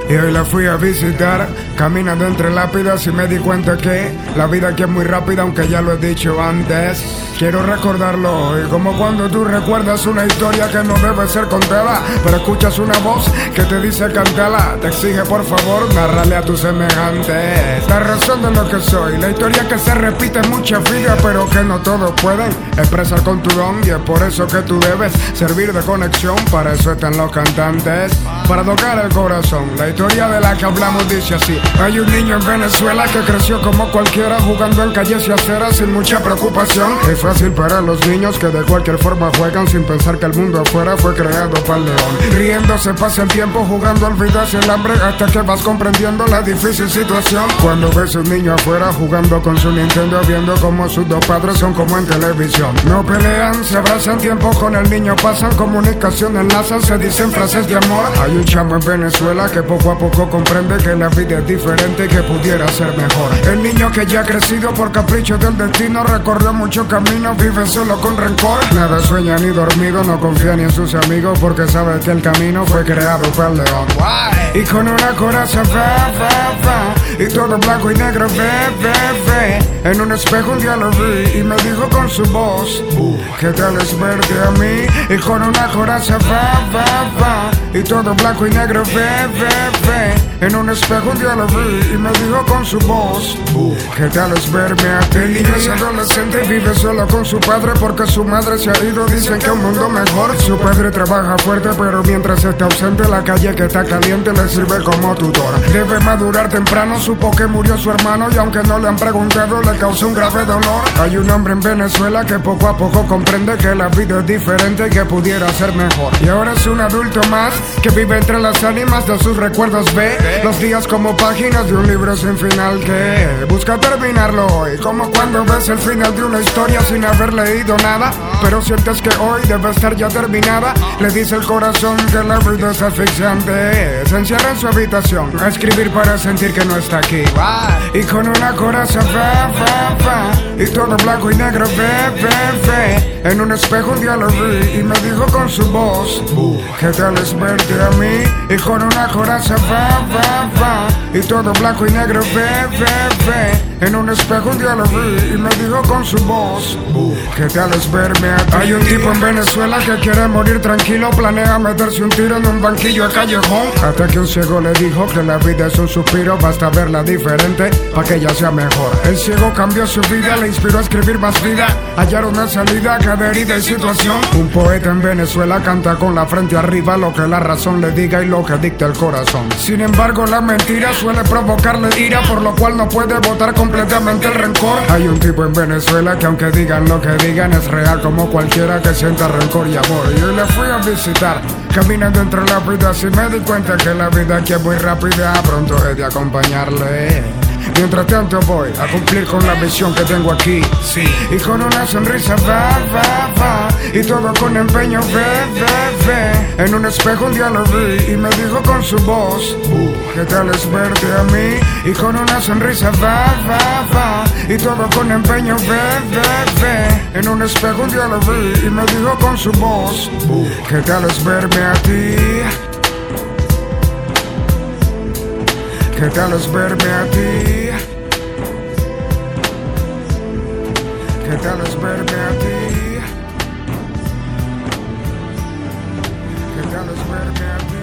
Y hoy la fui a visitar, caminando entre lápidas y me di cuenta que la vida aquí es muy rápida, aunque ya lo he dicho antes. Quiero recordarlo hoy, como cuando tú recuerdas una historia que no debe ser contada, pero escuchas una voz que te dice cántala. Te exige por favor narrarle a tus semejantes la razón de lo que soy, la historia que se repite en muchas vidas, pero que no todos pueden expresar con tu don. Y es por eso que tú debes servir de conexión, para eso están los cantantes, para tocar el corazón. La historia de la que hablamos dice así: hay un niño en Venezuela que creció como cualquiera, jugando en calles y aceras sin mucha preocupación. Es fácil para los niños que de cualquier forma juegan, sin pensar que el mundo afuera fue creado para el león. Riéndose pasa el tiempo, jugando olvidarse el hambre, hasta que vas comprendiendo la difícil situación. Cuando ves un niño afuera jugando con su Nintendo, viendo como sus dos padres son como en televisión. No pelean, se abrazan, tiempo con el niño pasan, comunicación enlazan, se dicen frases de amor. Hay un chamo en Venezuela que poco a poco comprende que la vida es diferente y que pudiera ser mejor. El niño que ya ha crecido por capricho del destino, recorrió mucho camino, vive solo con rencor. Nada sueña ni dormido, no confía ni en sus amigos, porque sabe que el camino fue creado para el león. Y con una coraza va, y todo blanco y negro ve. En un espejo un día lo vi y me dijo con su voz: ¿qué tal es verte a mí? Y con una coraza va, y todo blanco y negro ve. En un espejo un día lo vi y me dijo con su voz: ¿qué tal es verme a ti? El niño es adolescente y vive solo con su padre, porque su madre se ha ido, dicen que un mundo mejor. Su padre trabaja fuerte, pero mientras está ausente, la calle que está caliente le sirve como tutor. Debe madurar temprano, supo que murió su hermano, y aunque no le han preguntado, le causó un grave dolor. Hay un hombre en Venezuela que poco a poco comprende que la vida es diferente y que pudiera ser mejor. Y ahora es un adulto más que vive entre las ánimas de sus recuerdos, ve los días como páginas de un libro sin final, que busca terminarlo hoy, como cuando ves el final de una historia sin haber leído nada, pero sientes que hoy debe estar ya terminada. Le dice el corazón que la vida es asfixiante, se encierra en su habitación a escribir para sentir que no está aquí. Y con una coraza va, y todo blanco y negro ve. En un espejo un día lo vi y me dijo con su voz: ¿qué tal es verte a mí? Y con una coraza va, y todo blanco y negro ve. En un espejo un día lo vi y me dijo con su voz: ¿qué tal es verme a ti? Hay un tipo en Venezuela que quiere morir tranquilo, planea meterse un tiro en un banquillo a callejón, hasta que un ciego le dijo que la vida es un suspiro, basta verla diferente para que ella sea mejor. El ciego cambió su vida, le inspiró a escribir más vida, hallar una salida a cada herida y situación. Un poeta en Venezuela canta con la frente arriba, lo que la razón le diga y lo que dicta el corazón. Sin embargo, la mentira suele provocarle ira, por lo cual no puede votar completamente el rencor. Hay un tipo en Venezuela que aunque digan lo que digan, es real como cualquiera que sienta rencor y amor. Y hoy le fui a visitar, caminando entre lápidas, y me di cuenta que la vida aquí es muy rápida, pronto he de acompañarle. Mientras tanto voy a cumplir con la misión que tengo aquí, sí. Y con una sonrisa va, y todo con empeño ve. En un espejo un día lo vi y me dijo con su voz: ¿qué tal es verte a mí? Y con una sonrisa va, y todo con empeño ve. En un espejo un día lo vi y me dijo con su voz: ¿qué tal es verme a ti? ¿Qué tal es verme a ti? ¿Qué tal es verme a ti? ¿Qué tal es verme a ti?